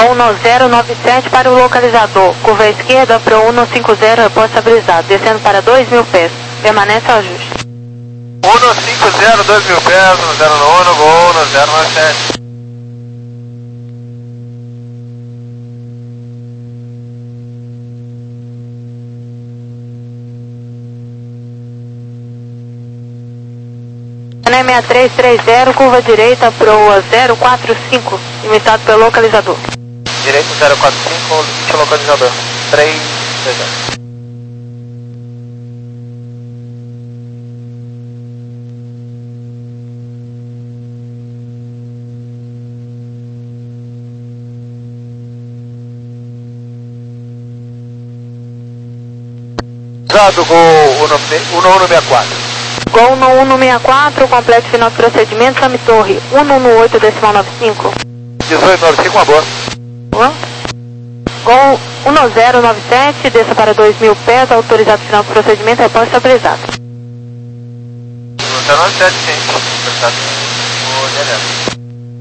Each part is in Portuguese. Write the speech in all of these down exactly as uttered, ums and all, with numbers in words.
Gol um zero nove sete para o localizador. Curva esquerda para o um cinco zero, repórter estabilizado. Descendo para dois mil pés. Permanece ao ajuste. um cinco zero, dois mil pés, um zero no um, gol um zero nove sete. seis três três zero, curva direita, proa zero quatro cinco, limitado pelo localizador. Direito zero quatro cinco, limite localizador. três três zero. Usado Gol um um seis quatro. Gol no um seis quatro, complexo final de procedimento, Chame Torre um um oito, decimal nove cinco. dezoito nove cinco, uma boa. Boa. Gol um zero nove sete, desça para dois mil pés, autorizado final de procedimento, repórter estabilizado. um zero nove sete, sim. Autorizado no D L S.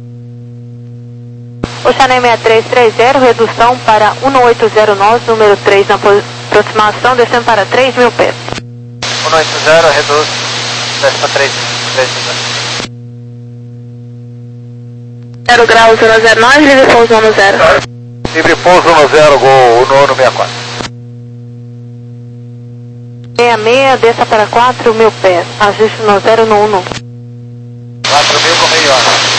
Oceané seis três três zero, redução para um oito zero nove, número três na aproximação, descendo para três mil pés. um oito zero, reduz, desce para três mil. zero grau zero zero nove, livre pouso um zero. Livre pouso um zero, Gol um um seis quatro. seis seis, desça para quatro mil pés, ajuste no zero no um. quatro mil com meio hora.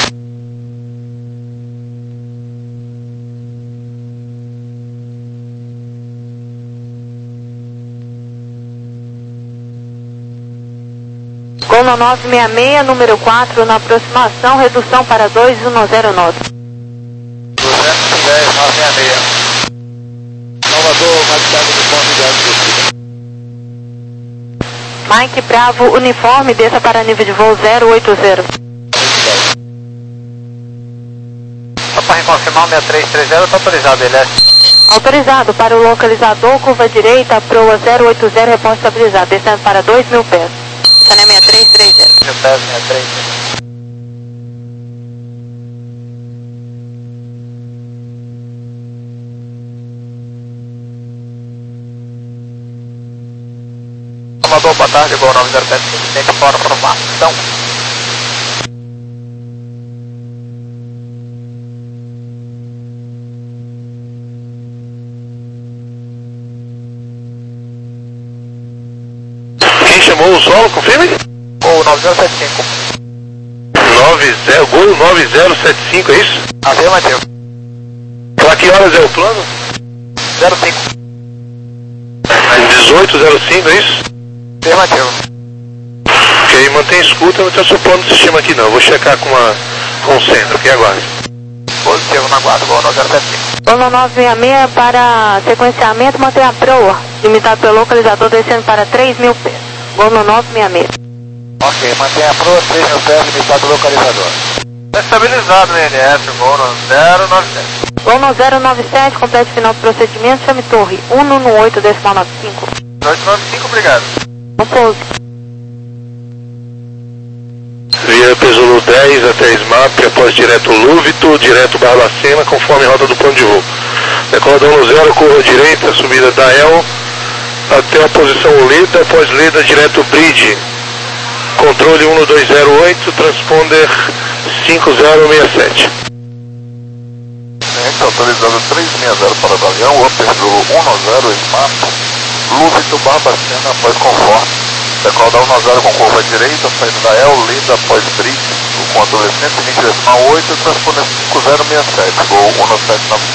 Gol no nove seis seis, número quatro na aproximação, redução para dois um zero nove. duzentos e dez, nove seis seis. Salvador, Mike Bravo, uniforme, Mike Bravo, uniforme, desça para nível de voo zero oito zero. Só para reconfirmar, o seis três três zero está autorizado, ele é? Autorizado para o localizador, curva direita, proa zero oito zero, repórter estabilizado, descendo para dois mil pés. Oceané seis três três zero. Mil pés, seis três. Salvador, boa tarde, Gol nove zero sete, incidente fora formação. Quem chamou o solo, confirme? Gol nove zero sete cinco. nove zero, Gol nove zero sete cinco, é isso? Afirmativo. Para que horas é o plano? zero cinco. dezoito zero cinco, é isso? Afirmativo. Ok, mantém escuta, não está supondo o sistema aqui não. Vou checar com, uma, com o centro, aqui agora. Positivo na guarda, Gol nove zero sete cinco. Gol no nove seis seis para sequenciamento, manter a proa, limitado pelo localizador, descendo para três mil pés. Gol no nove seis seis. Ok, mantém a proa, três mil pés, limitado localizador. Está estabilizado no N S, Gol no zero nove sete. Gol no zero nove sete, complete final do procedimento, Chame Torre um um oito, decimal nove cinco. dezoito nove cinco, obrigado. Um pouso. Via Pesolo dez até SMAP, após direto Lúvito, direto Barbacena, conforme rota do plano de voo. Decolador no zero, curva direita, subida da El, até a posição Leda, após Leda, direto Bridge. Controle um dois zero oito, transponder cinco zero seis sete. Autorizado três seis zero para o avião, Upper Zulu um zero, SMAP, Lúvito, Barbacena, após conforme. Decolador um zero com curva direita, saída da El, Leda, após Bridge, o controle cento e vinte decimal oito, transponder cinco zero seis sete, Gol um sete nove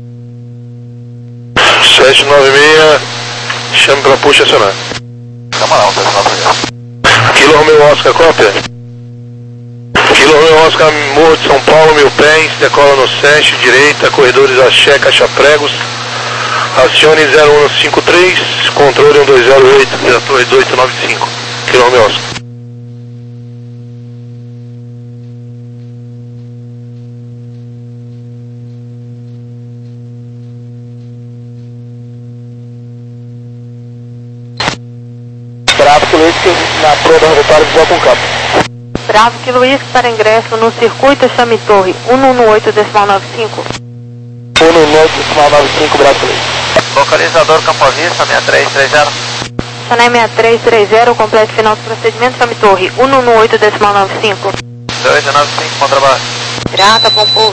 seis. sete nove seis, chame para puxa acionar. Camarão, sete nove seis. Kilo Romeo Oscar, cópia. Kilo Romeo Oscar, Morro de São Paulo, mil pés, decola no Seste, direita, corredores Axé, Caixa Pregos. Acione zero um cinco três, controle um dois zero oito, da torre dois oito nove cinco. Kilo Romeo Oscar. Bravo, que Luiz, na proa do rodoviário de Boa Campo. Bravo, que Luiz, para ingresso no circuito, Chame Torre um um oito, decimal nove cinco. um nove decimal nove cinco, Bravo Fluid. Localizador Campo Vista, sessenta e três trinta. Sanai sessenta e três trinta, completo final do procedimento, chame torre um um oito decimal nove cinco. dois nove cinco, bom trabalho. Grata, bom pouso.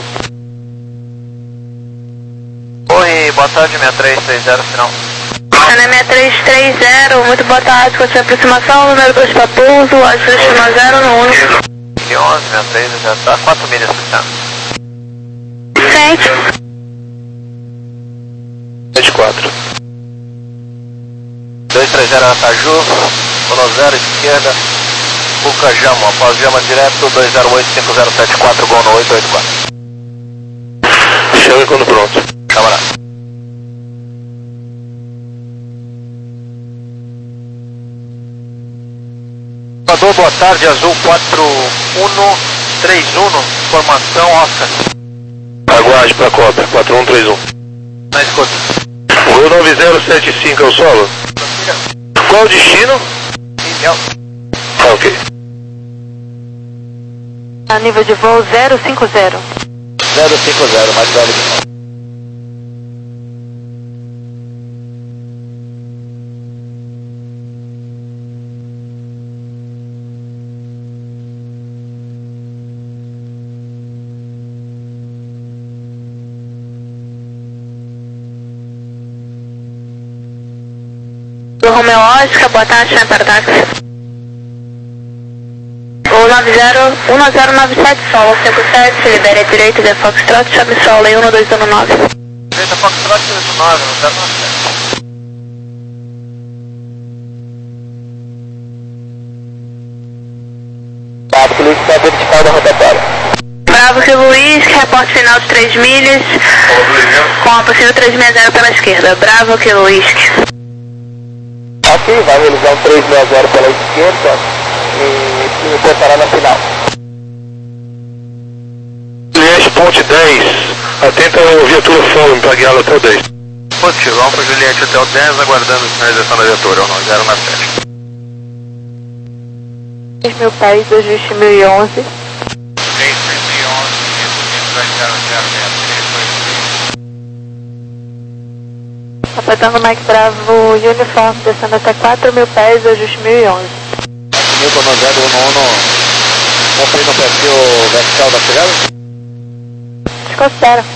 Oi, boa tarde, sessenta e três trinta, final. Sanai sessenta e três trinta, muito boa tarde, com a sua aproximação, número dois para pouso, ajuste zero no um. mil e onze, sessenta e três, já está, quatro milhas puxando. Sente. sete quatro. dois três zero Aracaju, um zero esquerda, Bucajamo, após Jama direto, dois zero oito cinco zero sete quatro, gol no oito oito quatro. Chame quando pronto. Camarada. Salvador, boa tarde, Azul quatro um três um, formação Oscar. Aguarde para a cópia, quatro um três um. Na escuta. Gol nove zero sete cinco é o solo? Qual o destino? Ilhéus. Ah, ok. A nível de voo zero cinco zero. zero cinco zero, mais velho de novo. Do Romeo Oscar, boa tarde, chame para táxi. O nove zero um zero nove sete, solo cinco sete, libere a direita de Foxtrot, chame solo em um dois um nove. Direita Foxtrot dois nove, um zero nove sete. Bravo Fluid, está vertical da rotatória. Bravo que Luiz, reporte final de três milhas, com a possível trezentos e sessenta pela esquerda. Bravo que Luiz. Ok, vai realizar um trezentos e sessenta pela esquerda e importará na final. Juliette, ponte dez. Atenta a viatura Fome para guiá-la até o dez. Positivo, vamos para Juliette até o dez, aguardando a finalização da viatura, um zero nove sete. três mil pés, ajuste mil e onze. três mil e onze, dois zero zero seis três. Apretando Mike Bravo Uniforme, descendo até quatro mil pés, ajuste mil e onze. Assumiu com o zero um um, cumprindo o perfil vertical da chegada? Desconsidera.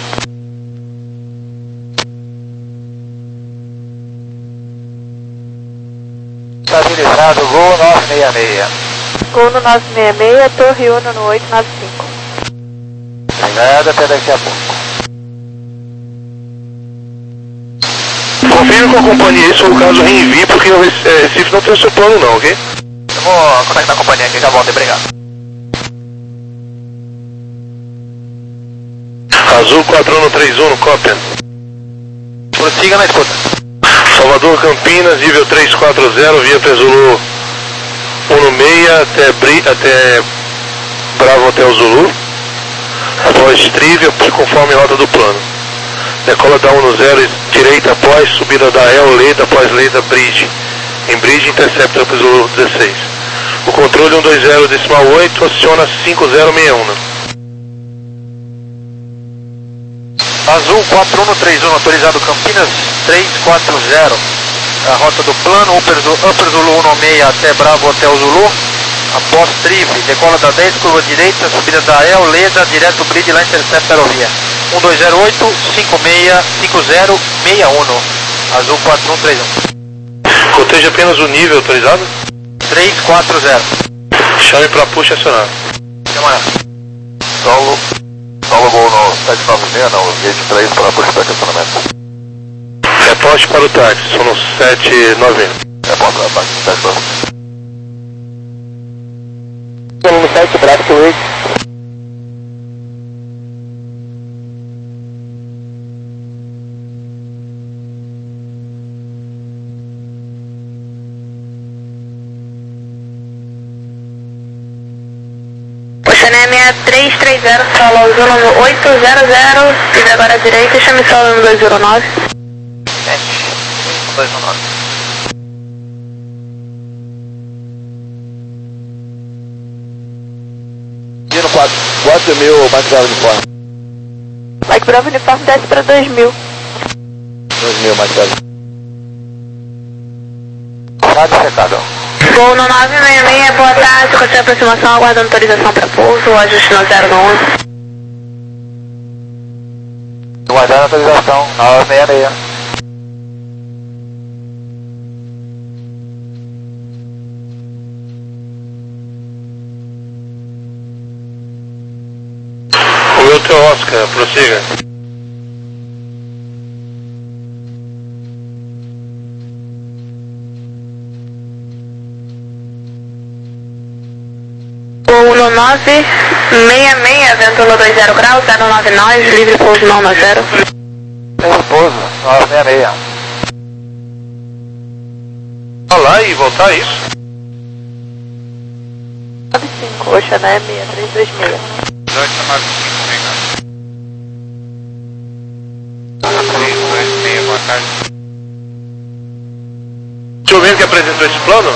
Estabilizado, gol nove seis seis. Gol no nove seis seis, Torre Uno no oito nove cinco. Obrigado, até daqui a pouco. Confirme com a companhia isso, ou caso reenvie, porque o Recife não tem o seu plano não, ok? Eu vou conectar a companhia aqui, já volto, obrigado. Azul quatro um três um, cópia. Prossiga na escuta. Salvador Campinas, nível três quatro zero, via Zulu um seis até, Bri, até Bravo Hotel Zulu. Após Trivia, conforme rota do plano. Decola da um zero, direita após, subida da El, Leda após Leda, Bridge. Em Bridge, intercepta para o Zulu dezesseis. O controle um dois zero decimal oito, aciona cinco zero seis um. Azul quatro um três um, autorizado Campinas três quatro zero. A rota do plano, Upper Zulu, Upper Zulu um seis até Bravo Hotel Zulu. Após Trive, decola da dez, curva direita, subida da El, Leda, direto Bridge, lá intercepta a aerovia. um dois zero oito cinco seis cinco zero seis um. Azul quatro um três um. Coteja apenas o nível autorizado? três quatro zero. Chame para push acionar. Camarada. Solo. Solo gol no sete nove seis, não, gate três para pushback acionamento. Reporte para o táxi, são no sete nove um. Reporte para o táxi, sete nove um. No site, Bravo Fluid. Oceania sessenta e três trinta, solo Zulu oito zero zero, e agora à direita, chame solo no dois zero nove. sete dois um nove. Dino quatro mil, mais zero de forma. Mike Bravo Uniforme desce para dois mil. dois mil, Marcelo. Rádio checado. Voo no nove seis seis, boa tarde, com a aproximação, aguardando autorização para pouso, ajuste no zero no onze. Aguardando autorização, nove seis seis. O Hotel Oscar, prossiga. Voo no nove seis seis, vento dois zero graus, zero nove nove, livre pouso não no zero. Livre pouso, nove seis seis. Falar e voltar, isso? nove cinco, Oceané seis três dois seis. dezoito nove cinco, vem três dois seis, boa tarde. Deixa eu ver que apresentou esse plano?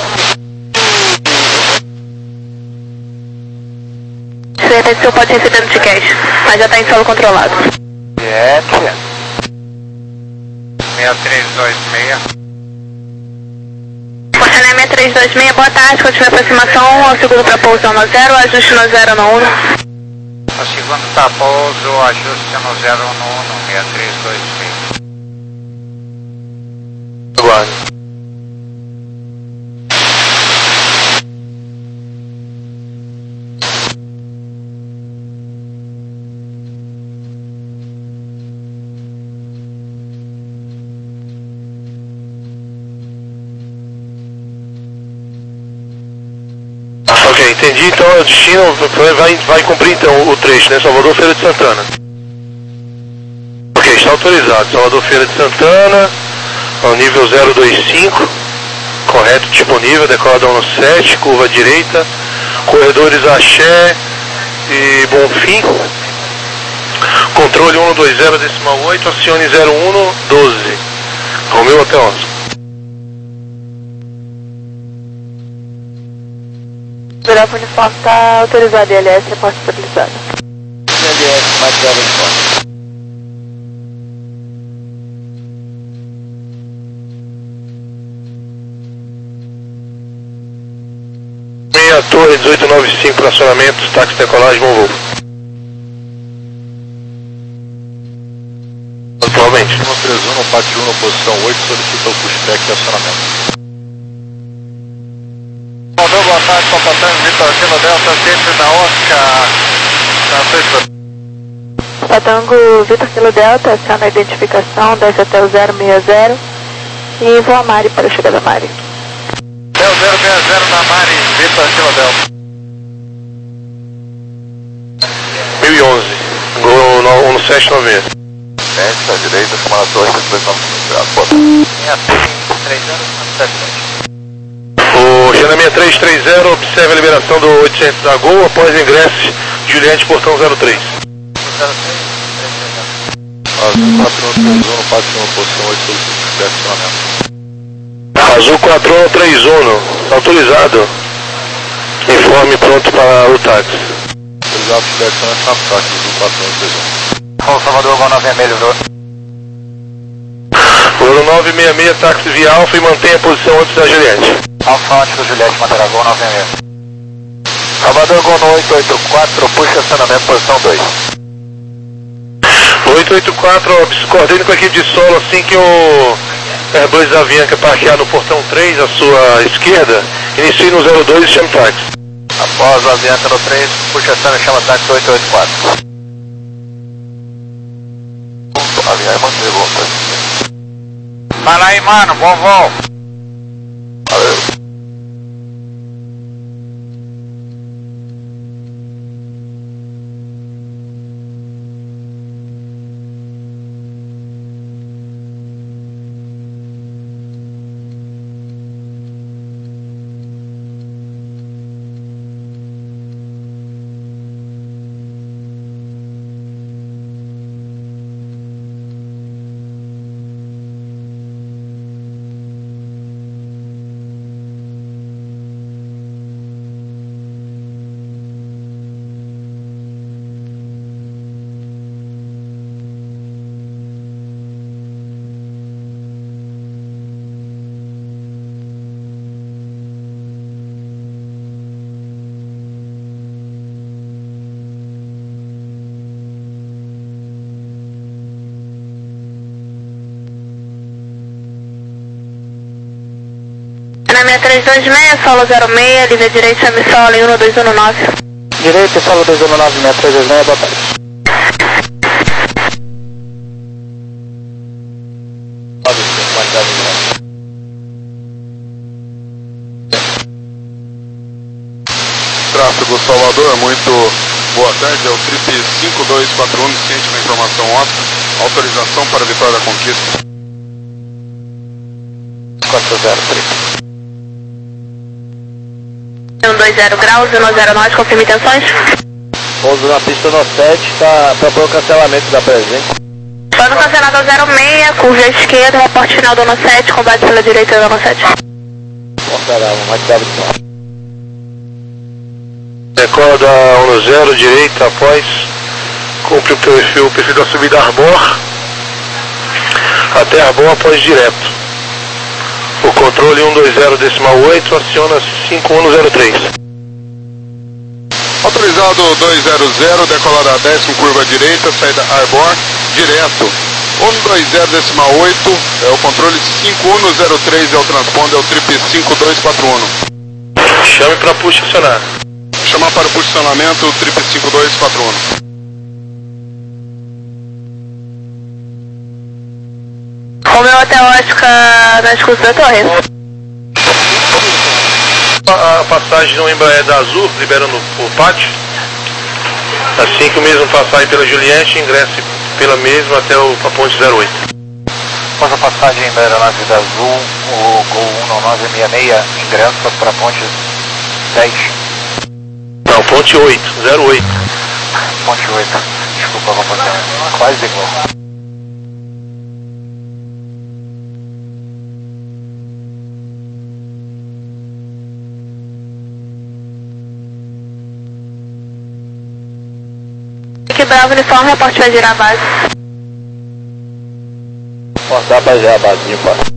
Certeza que o pode receber no ticket, mas já está em solo controlado. Jet. seis três dois seis. Oceané seis três dois seis, boa tarde, continue a aproximação, ao segundo para pouso no zero, ajuste no zero no um. O segundo tá pouso, ajuste no zero no um, seis três dois seis. Aguarde. Ok, entendi, então o destino vai, vai cumprir então o trecho, né? Salvador Feira de Santana. Ok, está autorizado. Salvador Feira de Santana, ao nível zero dois cinco, correto, disponível, decoladão no sete, curva direita, corredores Axé e Bonfim, controle um dois zero decimal oito, acione zero um doze, Romeu Hotel Oscar. Bravo Uniforme está autorizado, I L S é porta estabilizada. I L S, mais Bravo Uniforme. Meia Torre dezoito nove cinco para acionamento, táxi decolagem, bom voo. Atualmente. Cima três um, Pátio um, posição oito, solicita o pushback e acionamento. Mandou boa tarde, Papatão, Vitor Kilo Delta, sempre da Oscar. Patango Vitor Kilo Delta, aciona a identificação, desce até o zero seis zero e voa a Mari para a chegada da Mari. zero zero seis zero na Mari, Vitor Kilo Delta. mil e onze, Gol no, no sete nove seis. Médica, à direita, chamada Torre três nove cinco. Boa tarde. três zero sete sete. O Gena seis três três zero observa a liberação do oitocentos da Gol após ingresso Juliette, portão zero três. Azul quatro um três um, Pátio um, posição oito, solicita o pushback e acionamento. Azul quatro um três um, autorizado. Informe pronto para o táxi. Autorizado o pushback e acionamento na táxi, Azul quatro um três um. Bom, Salvador, Gol nove vermelho, viu? Voo nove seis seis, táxi via Alfa e mantém a posição antes da Juliette. Alfa Ótico, Juliette, Madeira, Gol nove seis seis. Salvador, Gol no oito oito quatro, puxa acionamento, posição dois. oito oito quatro, coordene com a equipe de solo assim que o R dois Avianca parquear no portão três à sua esquerda, inicie no zero dois e chame táxi. Após a Avianca no três, puxa acionamento e chama táxi oito oito quatro. Avianca manteve o Fala aí, mano, bom voo. Valeu. seis três dois seis, solo zero seis, livre direito, semi-solo em um dois um nove. Direito, solo dois um nove, seis três dois seis, boa tarde. Tráfego Salvador, muito boa tarde, é o trip cinco dois quatro um, ciente da informação ótica, autorização para Vitória da Conquista. quatro zero, trip. um dois zero graus, um zero nove, confirma intenções. Pouso na pista no sete, tá para o cancelamento da presente. Plano cancelado ao zero seis, curva à esquerda, reporte final do no sete, combate pela direita do no sete. Considerava, mais deve de Decola da um zero, direita, após, cumpre o perfil, o perfil da subida Arbor, até Arbor após direto. O controle um dois zero decimal oito aciona cinco um zero três. Autorizado dois zero zero, decolada a dez com curva direita, saída Arbor, direto. um dois zero decimal oito, é o controle cinco um zero três, é o transponder, é o trip cinco dois quatro um. Chame para push acionar. Chamar para o posicionamento, trip cinco dois quatro um. Romeu até Oscar na escuta da torre. A, a passagem no Embraer da Azul, liberando o pátio. Assim que o mesmo passagem pela Juliette, ingresse pela mesma até o, a ponte zero oito. Após a passagem da aeronave da Azul, o Gol um nove seis seis ingressa para a ponte dez. Não, ponte oito, zero oito. Ponte oito. Desculpa, vou fazer quase igual. Que Bravo uniforme, reporte vai girar a base. Portar para girar a base de fora.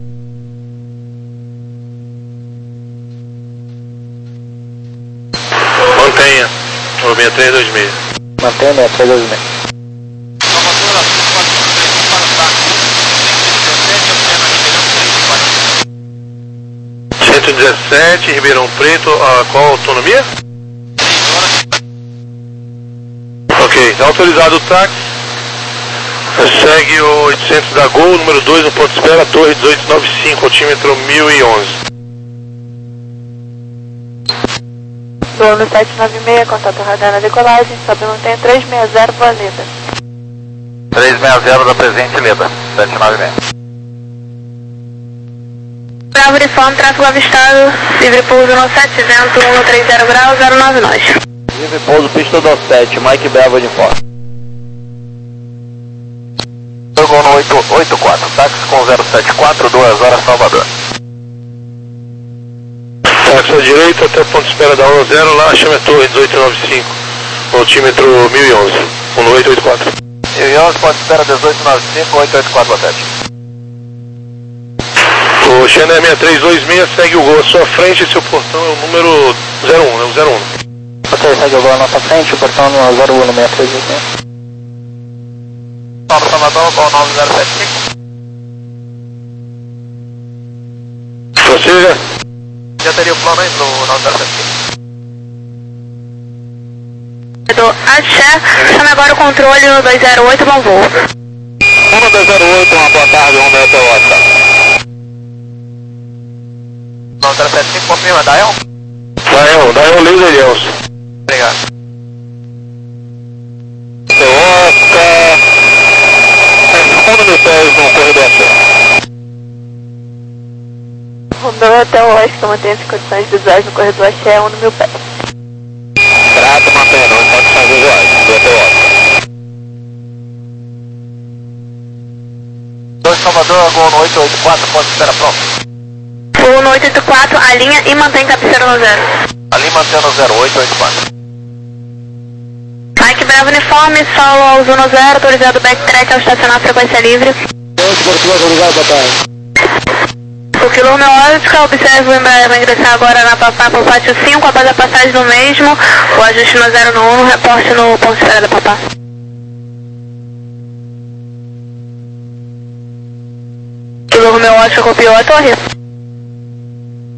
Mantenha, o seis três dois seis. Mantenha seis três dois seis. cento e dezessete, Ribeirão Preto, a qual autonomia? Ok, autorizado o táxi. Segue o oitocentos da Gol, número dois, no ponto de espera, torre dezoito noventa e cinco, altímetro mil e onze. Gol no sete nove seis, contato radar na decolagem, sobe mantém três seis zero para Leda. três seis zero da presente Leda, sete nove seis. Bravo uniforme, tráfego avistado, livre pouso no sete, vento um três zero graus, zero nove nós. Livre pouso, pista do sete, Mike Bravo uniforme. Gol no oito oito quatro, táxi com zero sete quatro, duas horas Salvador. Táxi à direita até ponto de espera da um zero, lá chama a torre dezoito noventa e cinco, altímetro mil e onze, um oito oito quatro. mil e onze, ponto de espera dezoito noventa e cinco, oito oito quatro, boa tarde. O Xané seis três dois seis segue o Gol à sua frente, seu portão é o número zero um, é o zero um. Ok, segue o Gol à nossa frente, o portão é o zero um no seis três dois seis. Paulo Salvador, Gol nove zero sete cinco. Prossiga. Já teria o plano aí pro nove zero sete cinco. Axé, chama agora o controle no dois zero oito, bom voo. um dois zero oito, uma boa tarde, um até o Oscar. nove zero sete cinco, confirma, Dael? Dael, Dael Laser Elson. Obrigado. Seu Oscar. Responda mil pés no corredor Axé. Romeu até o Oscar, mantém as condições visuais no corredor Axé, um no mil pés. Trato mantendo as condições visuais, do até o Oscar. dois Salvador, Gol no oito oito quatro, ponto de espera pronto. Voo no oito oito quatro, alinha e mantém cabeceira no zero. Ali mantendo zero oito oito quatro. Mike Bravo uniforme, solo ao zero zero, autorizado backtrack ao estacionar frequência livre. O quilo Oscar, observe o Embraer vai ingressar agora na Papá para o pátio cinco, após a passagem do mesmo, o ajuste no zero no um, reporte no ponto de espera da Papá. Quilo Oscar copiou a torre.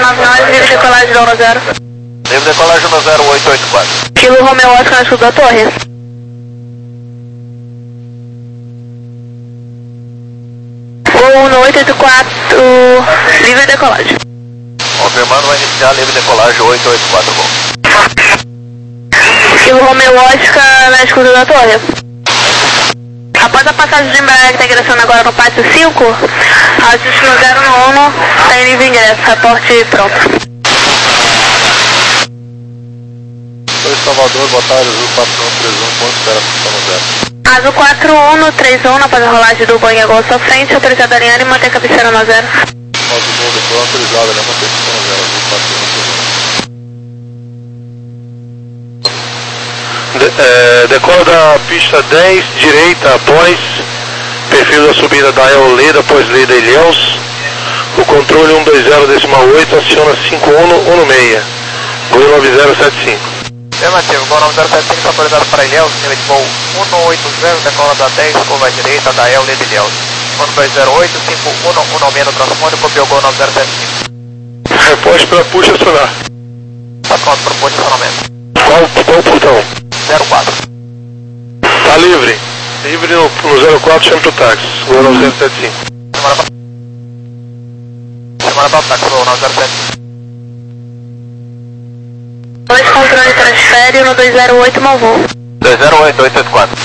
nove nove, livre decolagem do um zero. Livre decolagem do zero oito oito quatro. Kilo Romeo Oscar na escuta da torre. Voo um oito oito quatro, livre decolagem. Confirmando, vai iniciar livre decolagem oito oito quatro, bom. Kilo Romeo Oscar na escuta da torre. Após a passagem de Embraer que está ingressando agora no pátio cinco, ajuste no zero nono, está em livre ingresso, reporte pronto. Oi, Salvador, boa tarde, Azul quatro um três um, ponto, espera, função zero. Azul quatro um três um, após a rolagem do Boeing Gol à sua frente, autorizado a alinhar e manter a cabeceira no zero. Azul Gol, depois autorizado, né, manter função zero, Azul quatro um três um. De, é, decola da pista dez, direita após, perfil da subida da El Leda após Leda Ilhéus. O controle um dois zero decimal oito aciona cinco um um seis, Gol nove zero sete cinco. Afirmativo, Gol nove zero sete cinco autorizado para Ilhéus, nível de voo um oito zero, decola da dez, curva direita da El Leda Ilhéus. um dois zero oito cinco um um seis no transponder, copiou Gol nove zero sete cinco. Reposte para puxa acionar. Está pronto para o posto de acionamento. Qual, qual o portão? zero quatro. Tá livre. Livre no, no zero quatro, chama pro táxi. Gol nove zero sete cinco. Semana para o táxi, Gol nove zero sete cinco. dois controle transfere no dois zero oito, mau voo. dois zero oito oito oito quatro.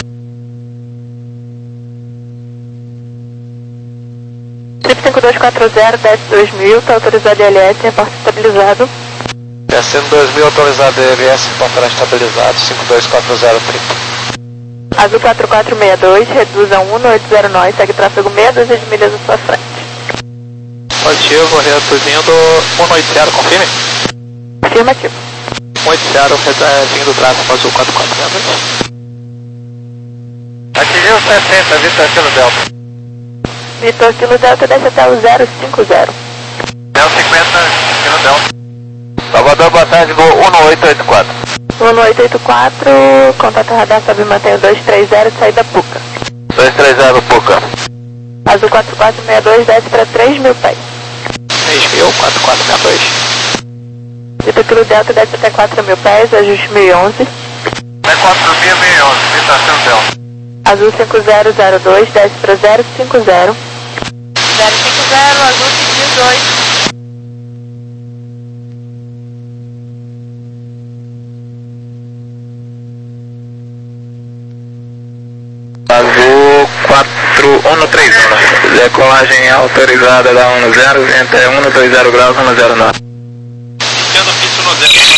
Trip cinco dois quatro zero, desce dois mil, está autorizado I L S, reporte estabilizado. Descendo dois mil, autorizado I L S, portará estabilizado, cinco dois quatro zero triplo. Azul quatro quatro seis dois, reduz a um oito zero nove, segue tráfego meia dúzia de milhas à sua frente. Positivo, reduzindo um oito zero, confirme. Afirmativo. um oito zero, reduzindo o tráfego Azul quatro quatro seis dois. Atingiu sessenta, Vitor Kilo Delta. Vitor Kilo Delta desce até o zero cinco zero. Delta cinquenta, Kilo Delta. Salvador, boa tarde, Gol um oito oito quatro. um oito oito quatro, contato radar sobe e mantém o dois três zero, saída Puca. dois três zero, Puca. Azul quatro quatro seis dois, desce para três mil pés. três mil, quatro quatro seis dois. Vitor Kilo Delta desce até quatro mil pés, ajuste mil e onze. É quatro mil e onze, Vitor Kilo Delta. Azul cinco zero zero dois, desce para zero cinco zero. zero cinco zero, Azul cinco dois. Azul quatro um três um, decolagem autorizada da um zero, entre um dois zero graus, um zero nove. Iniciando pista no zero.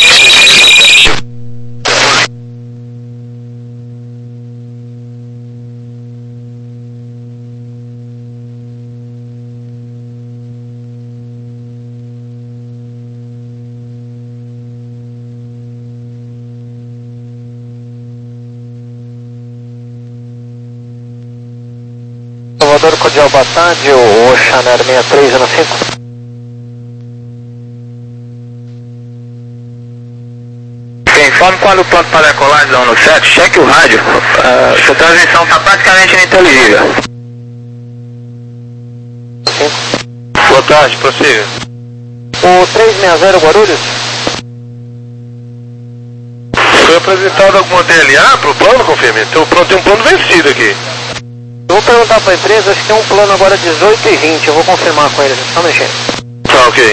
Salvador, Cordial, boa tarde, o Chanel sessenta e três ano cinco. Informe qual é o ponto para decolagem da um sete, cheque o rádio, uh, sua transmissão está praticamente ininteligível. Boa tarde, prossiga. O trezentos e sessenta Guarulhos? Foi apresentado alguma D L A para o plano, confirme? Tem um plano, tem um plano vencido aqui. Eu vou perguntar para a empresa, acho que tem um plano agora dezoito e vinte, eu vou confirmar com eles, só mexendo. Tá, ok.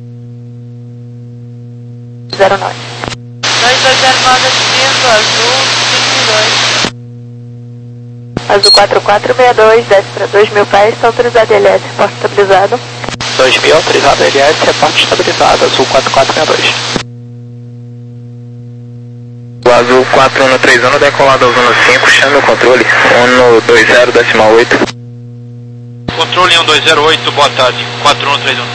zero nove. dois dois zero nove atingindo, Azul cinco dois. Azul quatro quatro seis dois, desce para dois mil pés, está autorizado I L S, reporte estabilizado. dois mil, autorizado I L S, reporte estabilizado, Azul quatro quatro seis dois. O Azul quatro um três um, decolado ao zona cinco, chame o controle, um dois zero decimal oito. Controle um dois zero oito, boa tarde, quatro um três um.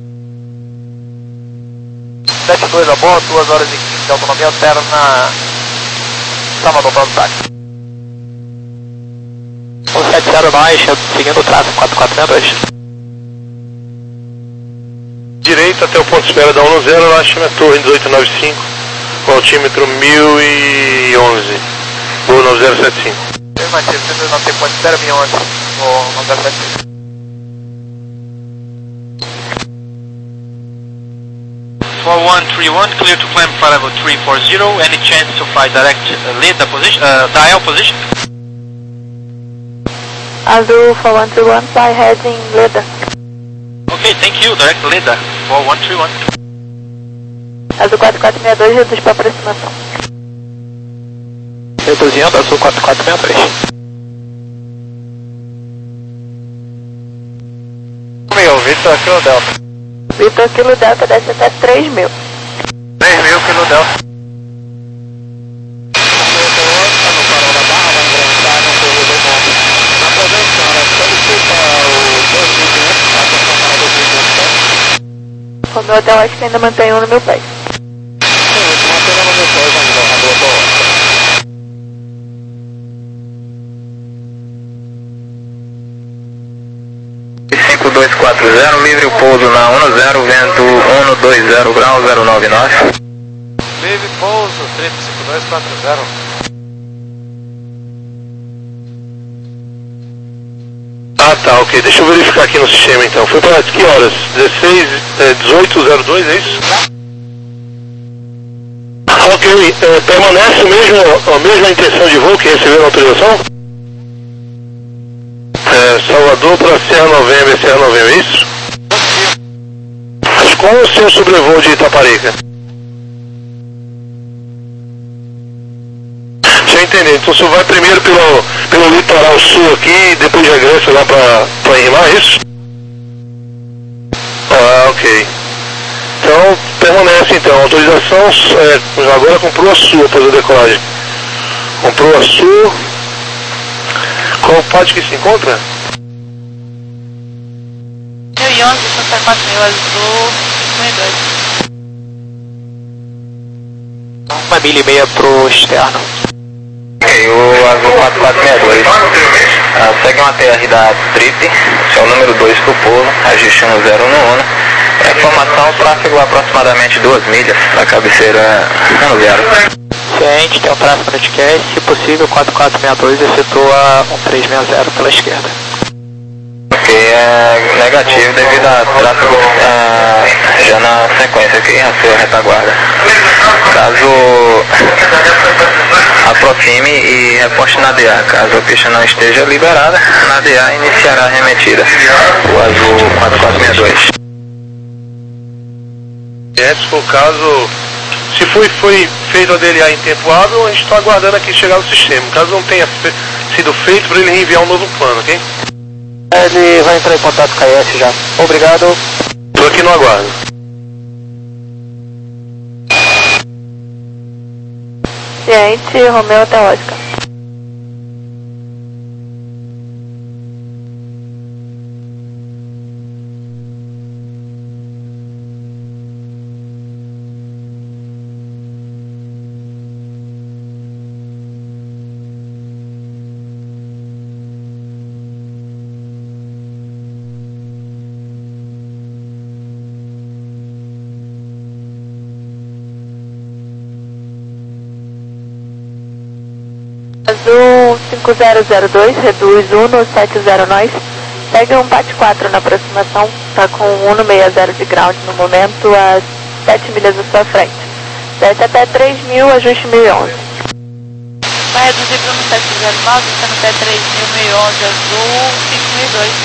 sete dois a bordo, duas horas e quinze de autonomia alterna, Salvador para o táxi. um sete zero nós, seguindo o tráfego quatro quatro seis dois. Direita até o ponto de espera da um zero, lá chama a torre dezoito nove cinco, com altímetro mil e onze, Gol nove zero sete cinco. Afirmativo, você não tem ponto de espera, mil e onze, Gol nove zero sete cinco. four one three one, clear to climb flight level three four zero. Any chance to fly direct uh, lead the position, uh, dial position? Azul four one three one, fly heading Leda. Okay, thank you, direct Leda, four one three one. Azul quatro quatro seis dois, reduz para aproximação. Reduzindo, Azul quatro quatro seis três. Meu, Vitor Kilo Delta. Vitor Kilo Delta desce até três mil. três mil Kilo Delta. O meu hotel acho que ainda mantém um no meu pé. cinco dois quatro zero, livre o pouso na um zero, vento um dois zero grau, zero nove nove. Livre pouso, três cinco dois quatro zero. Ah tá, ok, deixa eu verificar aqui no sistema então. Foi para que horas? dezesseis, é, dezoito zero dois, é isso? Ok, é, permanece mesmo, a mesma intenção de voo que recebeu na autorização? É, Salvador para Serra Novembro, Serra Novembro, é isso? Mas qual é o seu sobrevoo de Itaparica? Já entendi, então o senhor vai primeiro pelo, pelo litoral sul aqui e depois regressa lá para para Irmã, é isso? Ah, ok. Então, permanece então, a autorização é, agora comprou a sua após a decolagem. Comprou a sua. Qual parte que se encontra? mil e onze, Santa quatro mil, Azul cinco mil e dois. Uma milha e meia pro externo. Ok, o Azul quatro quatro seis dois. Ah, segue uma T R da Trip, seu número dois pro pouso, ajuste um zero no Uno. A informação, tráfego aproximadamente duas milhas, da cabeceira no zero. Ciente, tem um tráfego no T Q S, se possível quatro quatro seis dois efetua um três seis zero pela esquerda. Ok, é negativo devido a tráfego é, já na sequência aqui, a sua retaguarda. Caso aproxime e reposte na D A, caso a pista não esteja liberada, na D A iniciará a remetida, o Azul quatro quatro seis dois. Se for o caso, se foi, foi feito a D L A em tempo hábil, a gente está aguardando aqui chegar no sistema. Caso não tenha fe sido feito, para ele enviar um novo plano, ok? Ele vai entrar em contato com a I S já. Obrigado. Estou aqui no aguardo. Ciente, Romeu até Oscar. Azul cinco zero zero dois, reduz Uno sete zero nove, segue um Pat quatro na aproximação, está com Uno seis zero de ground no momento, a sete milhas à sua frente. Desce até três mil, ajuste mil e onze. Vai reduzir para um sete zero nove, sendo até três mil, mil e onze, Azul cinco mil e dois.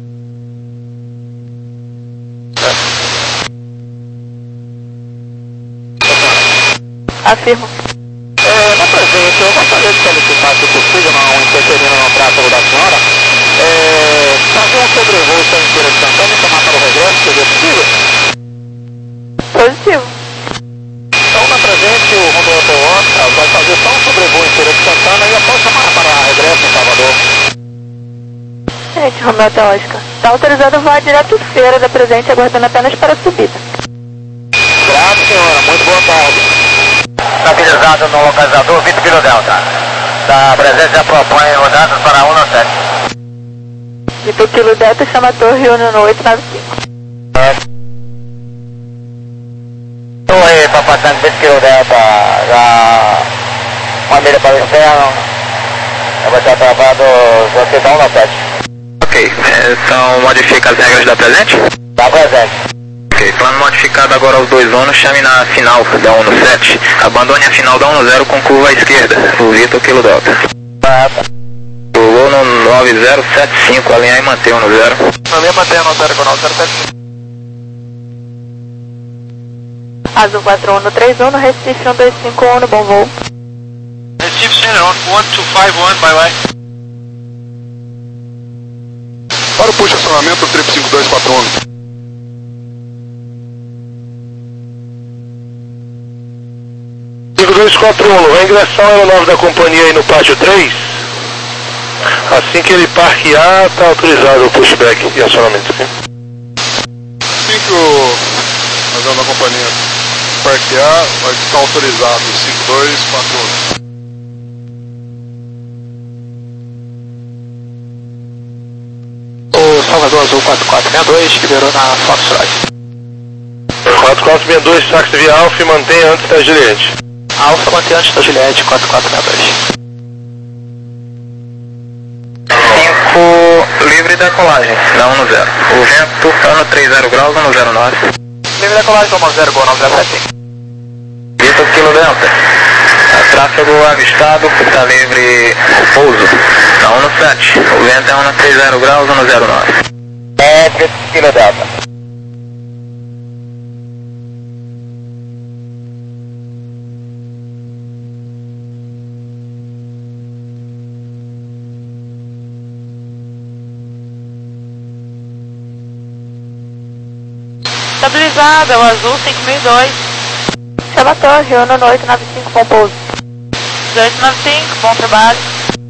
Afirmo. É, na presente, eu gostaria de solicitar, se possível, não interferindo no tráfego da senhora, é, fazer um sobrevoo sem Feira de Santana e tomar para o regresso, seria possível? Positivo. Então, na presente, o Roberto Oscar vai fazer só um sobrevoo em Feira de Santana e após chamar para regresso em Salvador. Gente, Romeu até Oscar. Está autorizado o voo direto de Feira da presente, aguardando apenas para a subida. Graças, senhora. Muito boa tarde. Estabilizado no localizador vinte Kilo Delta. Da presença propõe rodadas para um sete. vinte Kilo Delta chama a torre Uno no oito nove cinco. É. Torre para passar vinte Kilo Delta, já uma milha para o externo. Vai ser travado, você está um sete. Ok, então modifica as regras da presente? Da presente. Ok. Ok, plano modificado agora aos dois Uno, chame na final da Uno sete. Abandone a final da Uno zero com curva à esquerda, o Vitor Kilo Delta. Tá, tá. Pulou no nove zero sete cinco, alinhar e manter Uno zero. Alinhar e manter Uno zero com nove zero sete cinco. Azul quatro um três um, Recife um dois cinco um, bom voo. Recife Center on one two five one, bye bye. Para o push acionamento trip cinco dois quatro um. cinco dois quatro um, vai ingressar o aeronave da companhia aí no pátio três. Assim que ele parquear, está autorizado o pushback e acionamento. Okay? Assim que o avião da companhia parquear, vai ficar autorizado cinco dois quatro um. O Salvador Azul quatro quatro seis dois liberou na Foxtrot. quatro quatro seis dois, táxi via Alfa e mantém antes da Juliette. Alfa mantém antes da Juliette quatro quatro seis dois. cinco livre decolagem da Uno zero. O vento está no trinta graus, Uno zero nove. Livre decolagem da Uno zero, Gol nove zero sete cinco. Vitor Kilo Delta. Tráfego avistado, está livre o pouso da Uno sete. O vento é Uno trinta graus, Uno zero nove. É, Vitor Kilo Delta. Estabilizado, é o Azul cinco mil e dois. Chama a torre, Uno oito nove cinco, bom pouso. oito nove cinco, bom trabalho.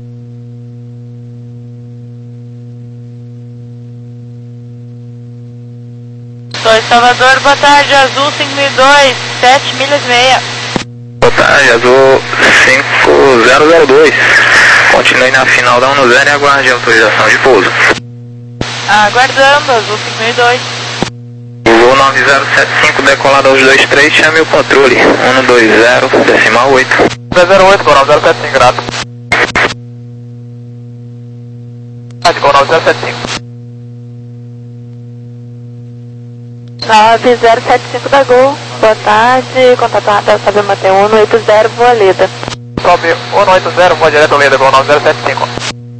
dois Salvador, boa tarde, Azul cinco mil e dois, sete milhas e meia. Boa tarde, Azul cinco zero zero dois. Continue na final da Uno zero e aguarde a autorização de pouso. Aguardando, Azul cinco mil e dois. Voo nove zero sete cinco, decolado aos dois três, chame o controle. um dois zero, decimal oito. dois zero oito, Gol nove zero sete cinco, grato. Gol nove zero sete cinco. nove zero sete cinco da Gol, boa tarde, contato Rafael Sabe Mateu um oito zero, voa Leda. Sobe um oito zero, voa direto Leda, Gol nove zero sete cinco.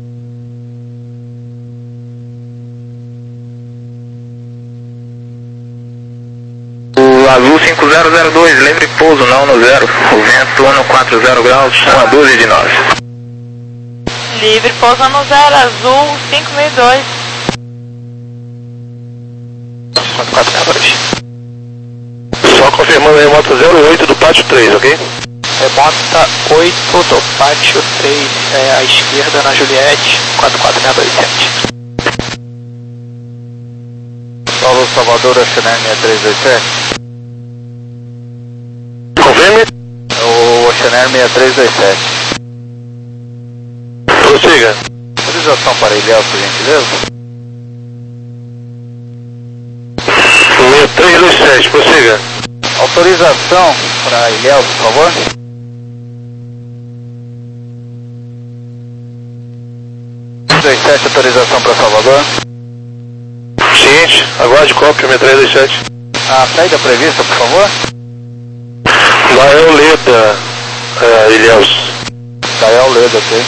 Azul cinco zero zero dois, livre pouso na Uno zero, o vento Uno quatro zero graus, uma dúzia de nove. Livre pouso Uno zero, Azul cinco mil e dois. quatro quatro seis dois. Só confirmando a remota zero oito do pátio três, ok? Remota oito do pátio três, é à esquerda na Juliette, quatro quatro seis dois sete. Paulo Salvador, Oceaner seis três dois sete. Confirme. O Oceaner seis três dois sete. Prossiga. Autorização para Ilhéus, por gentileza? seis três dois sete, prossiga. Autorização para Ilhéus, por favor? dois sete, autorização para Salvador. Seguinte, aguarde cópia seis três dois sete. A saída prevista, por favor? Dael Leda, uh, Ilhéus. Dael Leda, ok.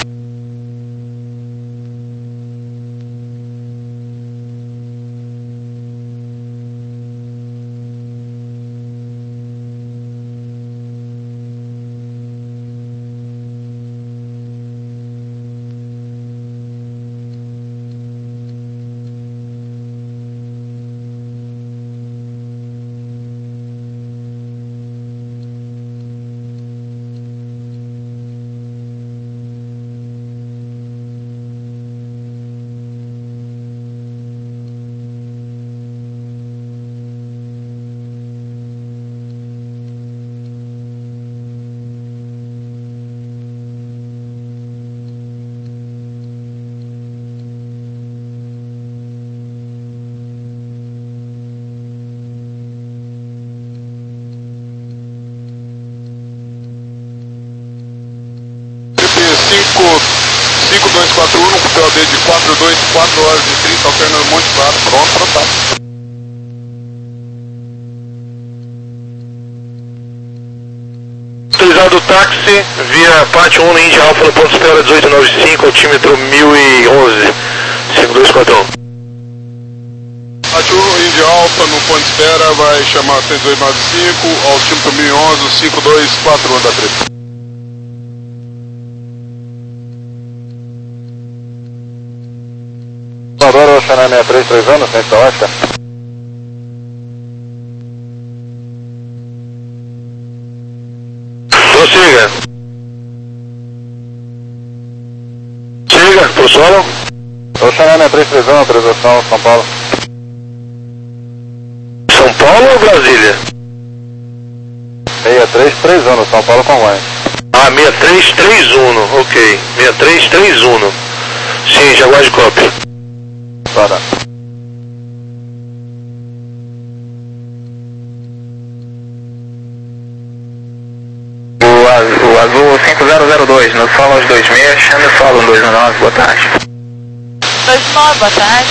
cinco dois quatro um, P O D de quatro dois, quatro horas e trinta, alternando Monte Claro, pronto para o Autorizado o táxi via Pátio um Índia Alfa no ponto de espera dezoito noventa e cinco, altímetro mil e onze, cinco dois quatro um. Pátio Índia Alfa no ponto de espera vai chamar seis dois nove cinco, altímetro mil e onze, cinco dois quatro um da trip. Adoro o Xaná sessenta e três, três anos, frente da Oscar. Prossiga. Siga, pro solo. O Xaná sessenta e três, três anos, autorização, São Paulo. São Paulo ou Brasília? sessenta e três, três anos, São Paulo com Guanha. Ah, sessenta e três três um, ok. sessenta e três três um. Sim, já guarde cópia. Para. O azul cinco zero zero dois, no solo aos dois seis, chame o solo dois nove, boa tarde. dois nove, boa tarde.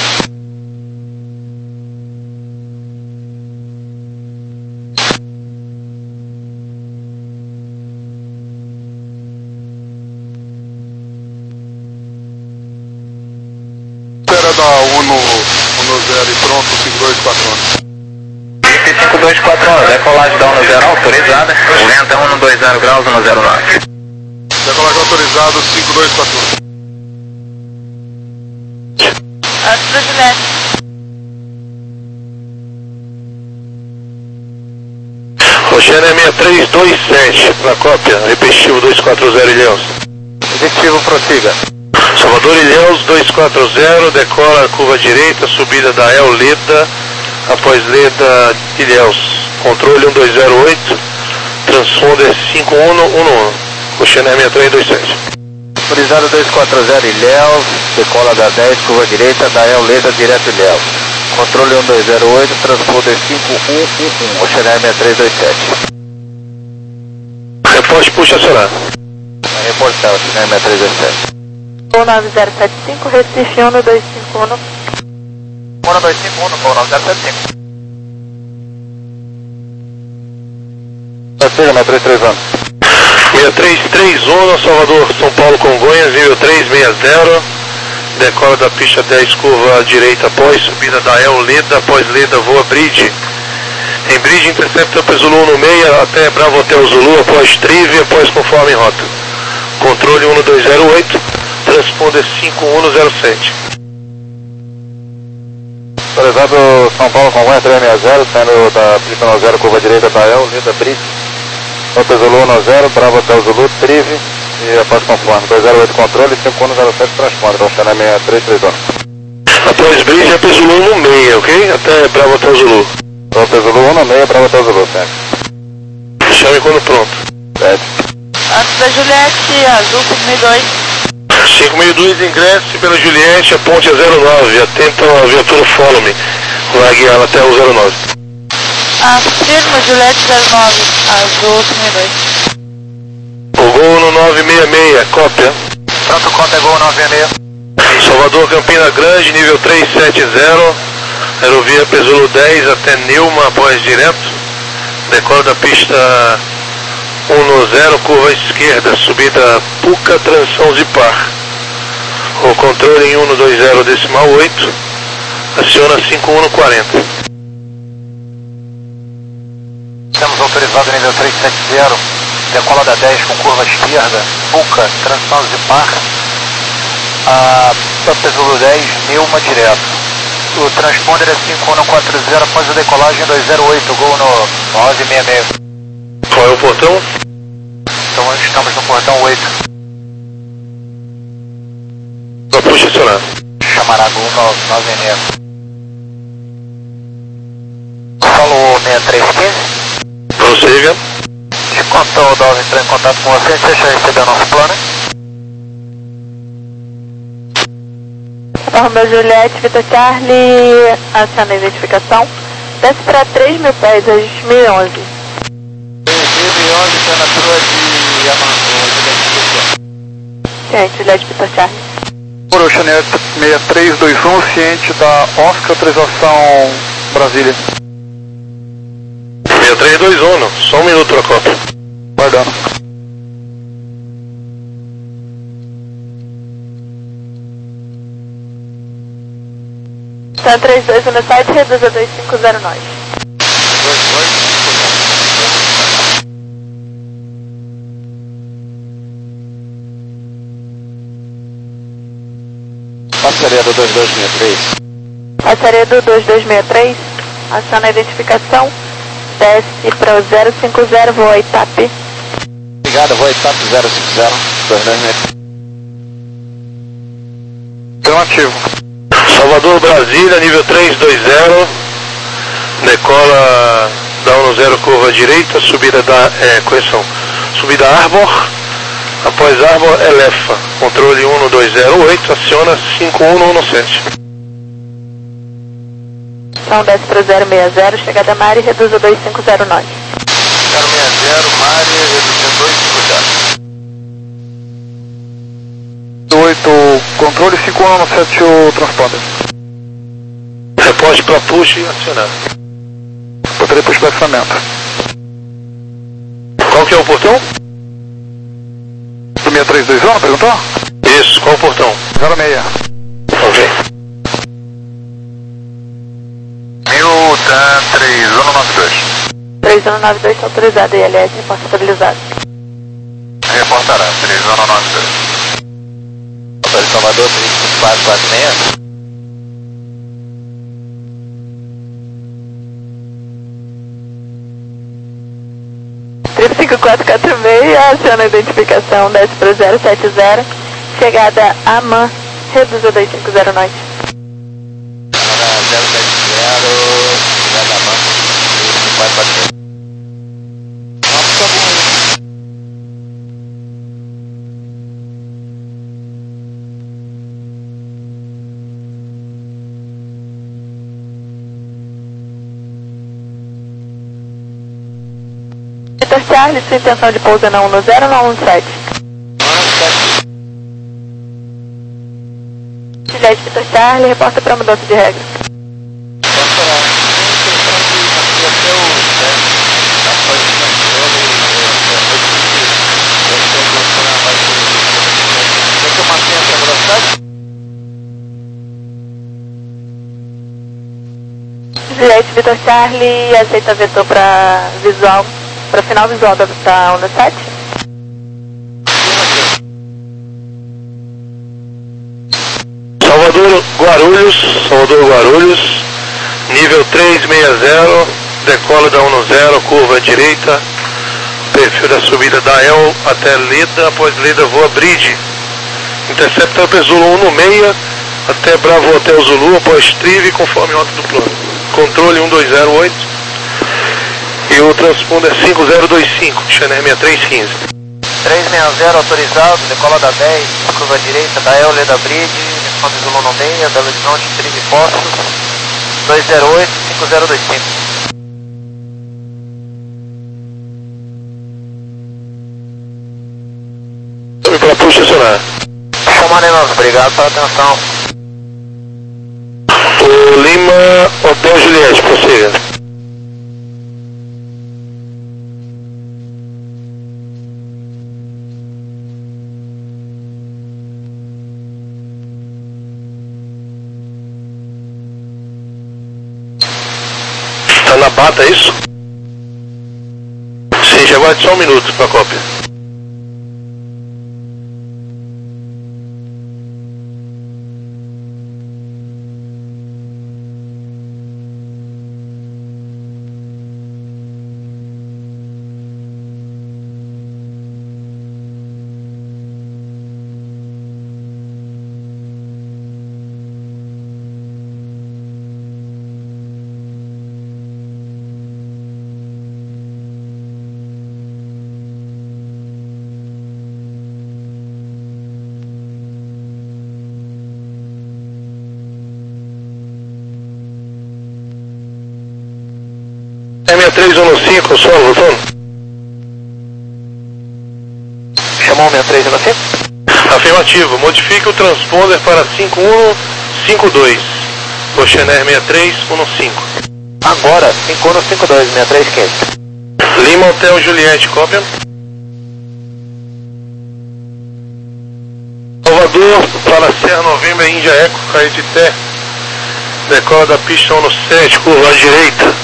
Espera da Uno, Uno zero e pronto, cinco dois quatro um. cinco dois quatro um, decolagem da Uno zero autorizada, venta um dois zero graus, Uno zero nove. Decolagem autorizado, cinco dois quatro um. Antes da Juliette. Oceana sessenta e três dois sete, na cópia, repetitivo dois quatro zero Ilhéus. Executivo, prossiga. Salvador Ilhéus dois quatro zero, decola a curva direita, subida da El Leda, após Leda Ilhéus. Controle um dois zero oito, transponder cinco um um um, Oceana sessenta e três dois sete. Autorizado dois quatro zero Ilhéus, decola da dez, curva direita, da El Leda direto Ilhéus. Controle um dois zero oito, transponder cinco um um um, Oceana sessenta e três dois sete. Reporte puxa acionar. Reportar, Oceana sessenta e três dois sete. um nove zero sete cinco, Recife um dois cinco um. um dois cinco um, um nove zero sete cinco. Prossiga, sessenta e três três anos. sessenta e três três um, Salvador, São Paulo, Congonhas, nível três seis zero. Decola da pista dez, curva direita após subida da El Leda, após Leda voa Bridge. Em Bridge, intercepta o Zulu um seis até Bravo Hotel Zulu, após Trive, após conforme rota. Controle um dois zero oito, transponder cinco um zero sete. Autorizado São Paulo com Guanha três seis zero, saindo da pista um zero, curva direita da El Leda Bridge. Hotel Zulu um zero, Bravo Hotel Zulu, Trive. E após conforme, dois zero oito controle, cinco um zero sete transponder, Oceana sessenta e três três um. Após Bridge, é P Zulu um seis, ok? Até Bravo Hotel Zulu. Hotel Zulu um seis, Bravo Hotel Zulu, certo. Chame quando pronto. Certo. Antes da Juliette, azul cinco mil e dois. cinco mil e dois, ingresse pela Juliette, a ponte é zero nove. Atenta a viatura Follow Me. Vai guiá-la até o zero nove. Afirma, Juliette zero nove, azul cinco mil e dois. O Gol no nove seis seis, cópia. Pronto, cópia Gol nove seis seis. Salvador, Campina Grande, nível três sete zero. Aerovia Pesulo dez até Nilma, após direto. Decola da pista um zero, curva esquerda, subida Puca, transição Zipar. O controle em um dois zero decimal oito, aciona cinco um quarenta. Temos autorizado nível três sete zero, decola da dez com curva esquerda, Puca, transição Zipar, a Zulu dez, Nilma direto. O transponder é cinco um quatro zero, após a decolagem dois zero oito, Gol no nove seis seis. Qual é o portão? Então estamos no portão oito. Não puxa acionar. Chamará Gol nove seis seis. Solo sessenta e três quinze. Prossiga. Enquanto o Dove entrar em contato com você, você já recebeu nosso plano? Romeo Juliette, Vitor Charlie, aciona a identificação. Desce para três mil pés, a mil e onze. mil e onze, temperatura de Yamaha. Ciente, Juliette, Vitor Charlie. Por Oceana sessenta e três dois um, ciente da Oscar, autorização Brasília. sessenta e três dois um, só um minuto na cópia. Pode aguardando. Tá três dois no site, reduz a dois cinco zero nove. Passaria do dois dois seis três. Passaria do dois dois seis três, aciona a identificação, desce para o zero cinco zero, voa Itap. Obrigado, voa Itap zero cinco zero, dois dois seis três. Afirmativo. Salvador, Brasília, nível três dois zero, decola da um zero, curva direita, subida da, é, correção, subida Arbor, após Arbor, Elefa, controle um dois zero oito, aciona cinco um um sete. Então desce para o zero seis zero, chegada Mari, reduz a dois cinco zero nove. zero seis zero, Mari, reduzindo dois cinco zero. oito, controle cinco um um sete, o transponder. Reporte para push e acionar. Portaria push para acionamento. Qual que é o portão? Do seis três dois um, perguntou? Isso, qual o portão? zero seis. Ok. Mil três um nove dois. três um nove dois está autorizado, I L S, reporte estabilizado. Reportará, três um nove dois. Hotel Salvador, três cinco quatro quatro seis. três cinco quatro quatro seis, aciona a identificação, desce para o zero sete zero, chegada Aman, reduz a dois cinco zero nove. zero sete zero, chegada Aman, três cinco quatro quatro seis. Nossa, tá bom aí. Vitor Charlie, sua intenção de pouso na um no zero ou na um no sete? Juliette Vitor Charlie, reporta para mudança de regra. Juliette Vitor Charlie, aceita vetor para visual, para final visual da, da onda sete? Salvador, Guarulhos, Salvador, Guarulhos, nível três seis zero, decola da um zero, curva direita, perfil da subida da El até Leda, após Leda voa Bridge, intercepta Zulu um seis, até Bravo Hotel Zulu, após Trive, conforme rota do plano. Controle um dois zero oito e o transponder cinco zero dois cinco, Channel seis três um cinco. três seis zero autorizado, decola da dez, curva direita da El, Leda Bridge, responde Zulu um seis, Belo Horizonte, Trive Postos, dois zero oito, cinco zero dois cinco. Tome para push acionar. Chamando aí, obrigado pela atenção. O Lima, Hotel Juliette, prossiga. Está na bata, é isso? Sim, já aguarde só um minuto para a cópia. seis três um cinco, solo, voltando. Chamou seis três um cinco? Afirmativo, modifique o transponder para cinco um cinco dois, Oceaner seis três um cinco. Agora, cinco um cinco dois, seis três um cinco. Lima Hotel Juliette, cópia. Salvador, para Serra Novembro, Índia Eco, cair de terra. Decola da pista um sete, curva à direita.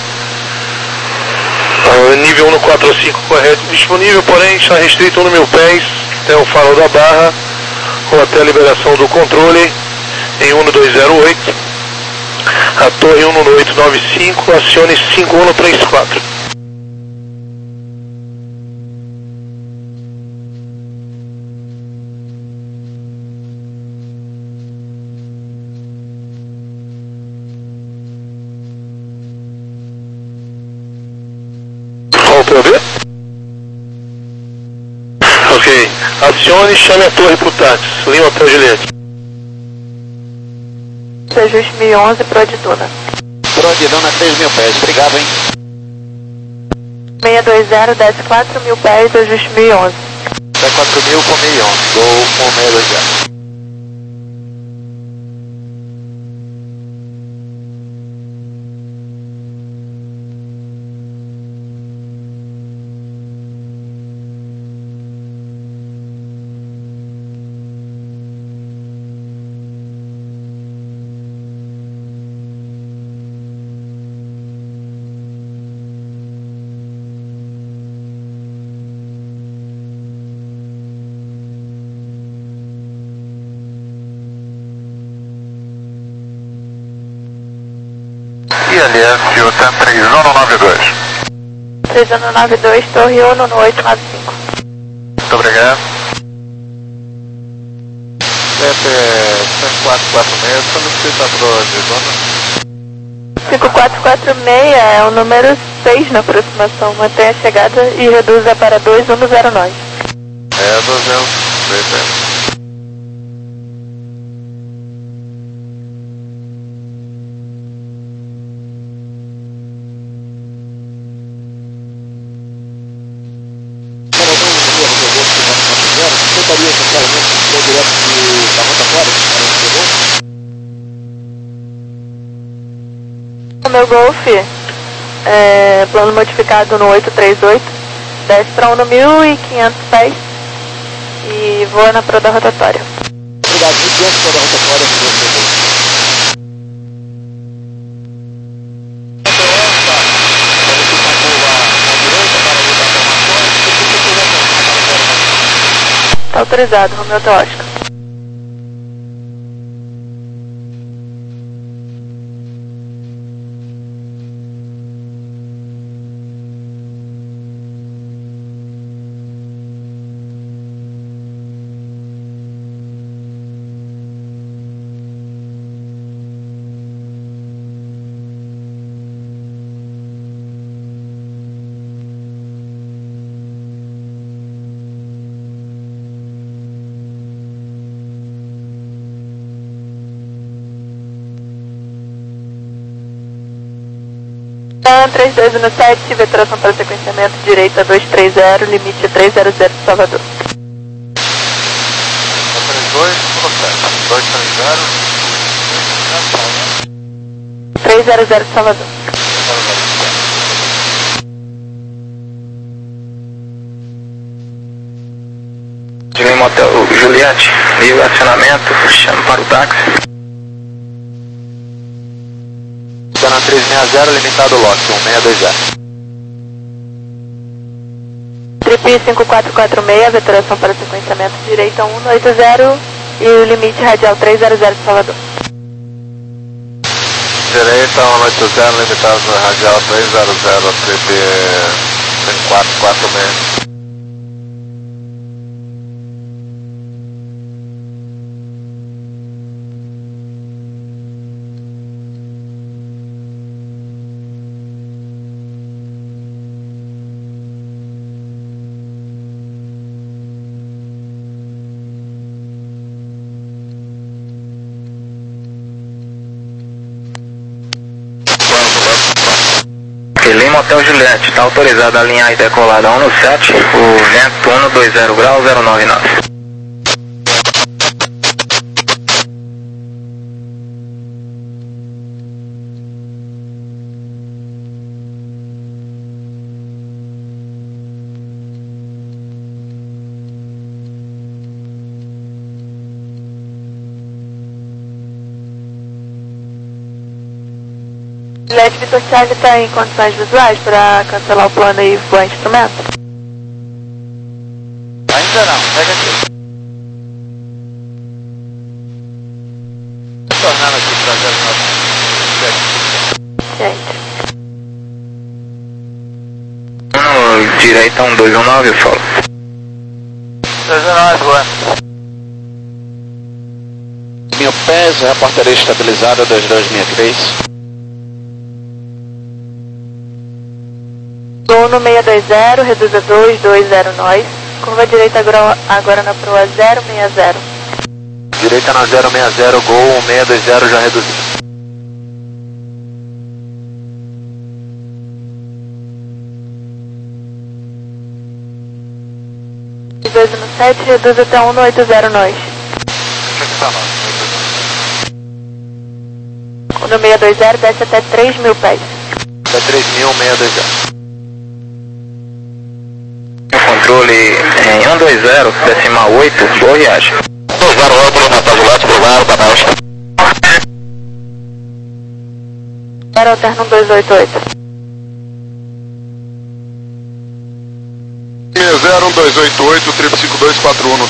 Nível um quatro cinco correto disponível, porém está restrito um mil pés até o farol da Barra ou até a liberação do controle em um dois zero oito. A torre um oito nove cinco, acione cinco um três quatro. Ok, acione e chame a torre pro táxi, Lima Hotel Juliette. Ajuste mil e onze, Prodiduna. Prodiduna, três mil pés, obrigado, hein? seiscentos e vinte, desce quatro mil pés, ajuste mil e onze. Desce quatro mil com mil e onze, gol um seis dois zero. I L S U T A M três um nove dois. três um nove dois, torre um no oito nove cinco. Muito obrigado. cinco quatro quatro seis, solicita a Prodiduna. cinco quatro quatro seis é o número seis na aproximação. Mantenha a chegada e reduza para dois um zero nove. É, duzentos, perfeito. O meu Golf, é, plano modificado no oito três oito, desce para um no mil e quinhentos pés e voa na proda rotatória. Obrigado, mil e quinhentos proda rotatória. Está autorizado, Romeu Teóscar. três dois um sete, veteração para sequenciamento, direita dois três zero, limite três zero zero de Salvador. três dois um sete, dois três zero. três zero zero de Salvador. De Lima Hotel Juliette, livre acionamento, chamo para o táxi. Na três seis zero, limitado lote, um seis dois zero. Tripi cinco quatro quatro seis, veteração para sequenciamento, direita um oito zero e o limite radial três zero zero de Salvador. Direita um oito zero, limitado radial três zero zero, Tripi cinco quatro quatro seis. Lima Hotel Juliette, está autorizado a alinhar e decolar da um no sete, o vento um dois zero graus zero nove nove. Juliette Vitor Charlie está em condições visuais para cancelar o plano e voar instrumento? Ainda não, pega aqui. Tornando aqui para zero nove. Gente. um, direita um dois um nove, eu falo. dois um nove, boa. Mil pés, reportaria estabilizada dois dois seis três. Uno seis dois zero, reduza dois dois zero nós. Curva direita agora, agora na proa zero seis zero. Direita na zero seis zero, Gol seis dois zero, já reduziu. dois um sete, reduz até um oito zero nós. Uno seis dois zero, desce até três mil pés. Até três mil, seis dois zero. Controle em um dois zero, decimal oito, boa viagem. dois zero oito, Lima Pazulete, obrigado, boa noite. Para alterno um dois oito oito. zero um dois oito oito, triplo cinco dois quatro um.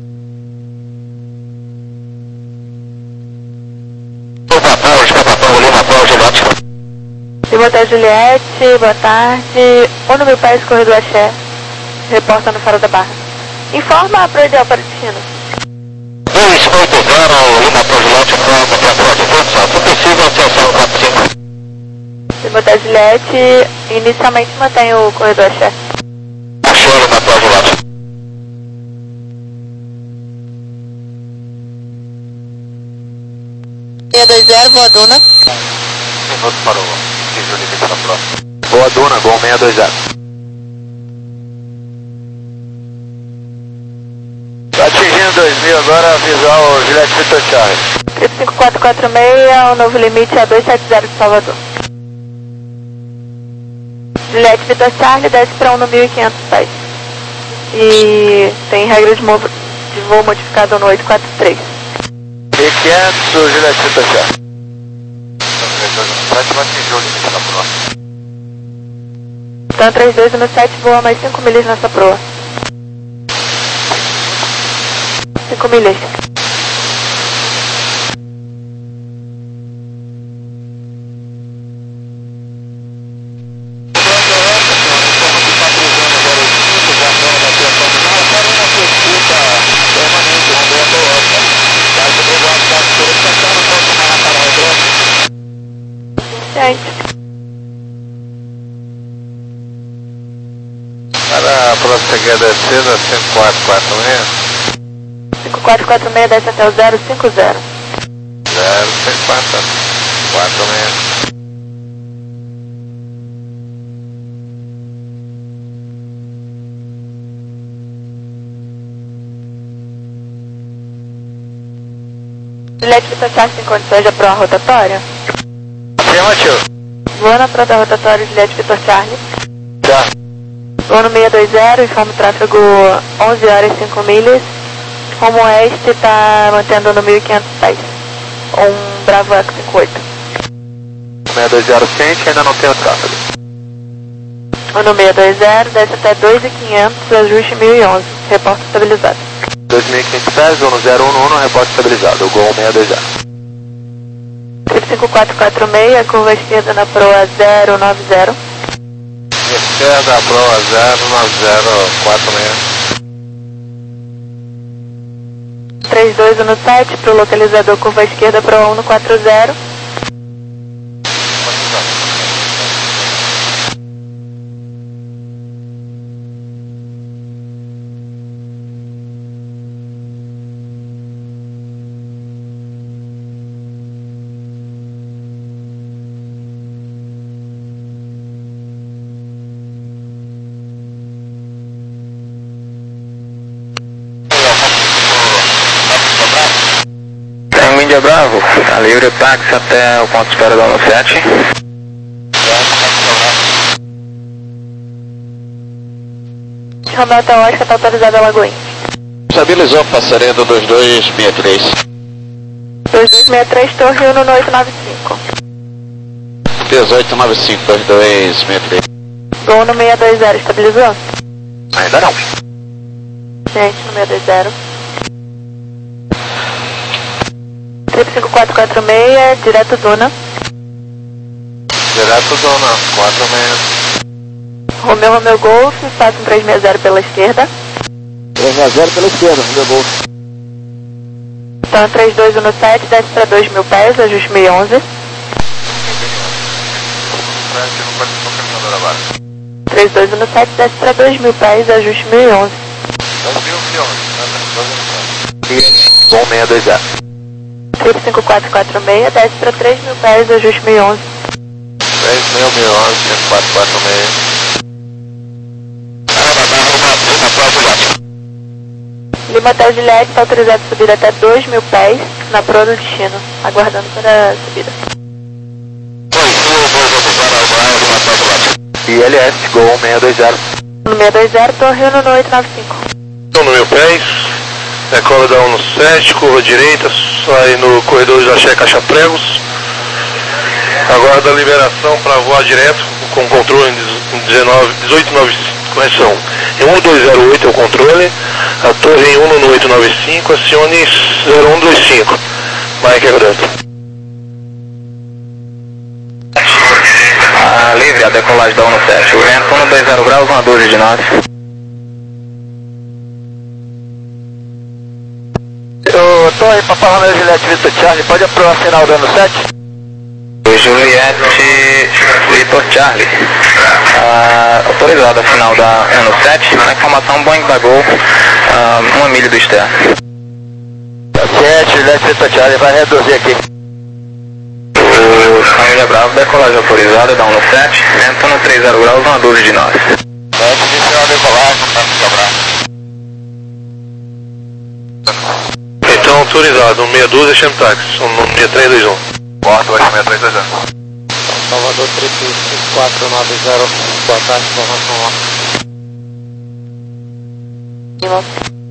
Lima da Juliette, boa tarde. Uno mil pés, corredor Axé. Reporta no Faro da Barra. Informa para o ideal para destino. dois oito zero, Lima Pazulete, se possível, atenção quatro cinco. Lima da Juliette, inicialmente mantém o corredor Axé. Achou, Lima Pazulete. seis dois zero, boa Duna. Minuto para o quinze limite na próxima. Boa Duna, Gol seis dois zero. Tá atingindo dois mil agora, visual Juliette Vitor Charlie. Trip cinco quatro quatro seis, o novo limite é dois sete zero de Salvador. Juliette Vitor Charlie desce para um no mil e quinhentos pés. E tem regra de, de voo modificado no oito quatro três. mil e quinhentos, Juliette Vitor Charlie. Vai atingir o limite na próxima. Então três dois um sete voa mais cinco milhas nessa proa. cinco milhas. Gente. Para a próxima que é descida, cinco quatro quatro seis. cinco quatro quatro seis desce até o zero cinco zero. zero cinco quatro quatro seis. Juliette Vitor Charlie tem condições de proa rotatória? Afirmativo. Voa na proa da rotatória Juliette Vitor Charlie. Já. Voa no seis dois zero, informa o tráfego onze horas e cinco milhas. Rumo oeste está mantendo no mil e quinhentos pés. Um Bravo Eco cinquenta e oito. seis dois zero ciente, ainda não tem o tráfego. No seis dois zero, desce até dois mil e quinhentos, ajuste mil e onze. Reporte estabilizado. dois mil e quinhentos pés, Uno zero um um, reporte estabilizado. O Gol seis dois zero. Trip cinco quatro quatro seis, curva esquerda na proa zero nove zero. Esquerda, proa zero nove zero quatro seis. três dois um sete para o localizador curva esquerda proa um quatro zero. Índia Bravo, a livre o táxi até o ponto de espera do ano sete. Romeu Oscar está autorizado a Lagoinha. Estabilizou, passarinho do dois dois seis três. dois dois seis três, Torre Uno no oito nove cinco. dezoito nove cinco, dois dois seis três. Gol no seis dois zero, estabilizou? Ainda não. Gente, no seis dois zero. Trip cinco quatro quatro seis, direto Duna. Direto Duna, quatro seis. Romeu, Romeu Golf, passa um três seis zero pela esquerda. três seis zero pela esquerda, Romeu Golf. Então três dois um no sete, desce para dois mil pés, ajuste mil e onze. três dois um no sete, desce para dois mil pés, ajuste mil e onze. Bom seis dois zero. Trip cinco quatro quatro seis, desce para três mil pés, ajuste mil e onze. três mil, mil e onze, cinco quatro quatro seis. Lima Hotel Juliette está autorizado a subir até dois mil pés na proa do destino, aguardando para a subida. I L S, Gol seis dois zero. No seis dois zero, Torre Uno no oito nove cinco. Estou no mil pés, decola da um no sete, curva direita, sai no corredor de Axé Caixa Pregos. Aguarda a liberação para voar direto com controle em dezoito nove cinco. Correção, em um dois zero oito é o controle, a torre em um no oito nove cinco, acione zero um dois cinco. Mike aguardando. Ah, livre, a decolagem da um no sete, o vento um dois zero graus, uma doze de nós. Ô, Torre, Papai Romeo Juliette Victor Charlie, pode aprovar o sinal do ano sete? Juliette Victor Charlie. Ah, autorizada a final da ano sete, na informação Boeing da Gol, ah, uma milha do externo. sete, Juliette Victor Charlie, vai reduzir aqui. O Família Bravo, decolagem autorizada da um no sete, vento no três zero graus, uma doze de nós. Sete, inicial decolagem, Família Bravo. Então autorizado, um seis doze é Chemtax, um seis três dois um. Porta, vai seis três dois zero. Salvador três cinco quatro nove zero, boa tarde, informação lá. Lima.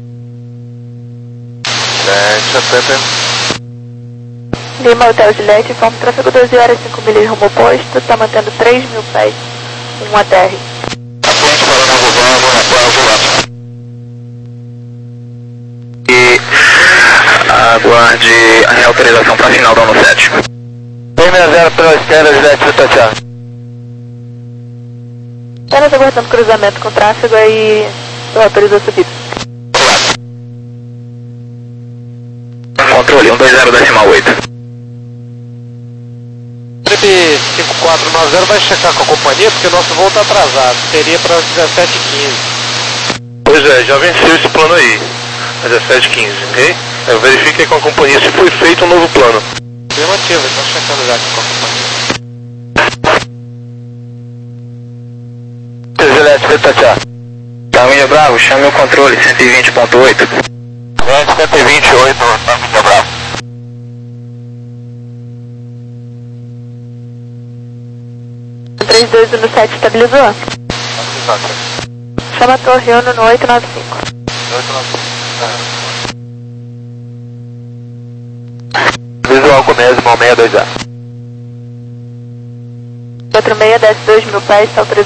Sete, Pepe. Lima Hotel Juliette, informa o tráfego doze horas cinco milhas rumo oposto, está mantendo três mil pés, um A T R. Aponte para o novo voo, na prova E aguarde a reautorização para a final da ano sete. seis seis zero pela esquerda, Juliette Victor Charlie. Apenas aguardando cruzamento com tráfego aí, eu autorizo a subida. Controle um dois zero decimal oito. Trip cinco quatro nove zero vai checar com a companhia porque o nosso voo está atrasado, seria para dezessete e quinze. Pois é, já venceu esse plano aí, dezessete quinze, ok? Eu verifiquei com a companhia se foi feito um novo plano. Afirmativo, está checando já aqui com a companhia. Juliette Victor Charlie. Família Bravo, chame o controle cento e vinte ponto oito. cento e vinte e oito, Família Bravo. três dois um no sete, estabilizou? Chama a Torre Uno no oito nove cinco. Visual com mesmo, seis dois zero. quatro seis, desce dois mil pés, está autorizado.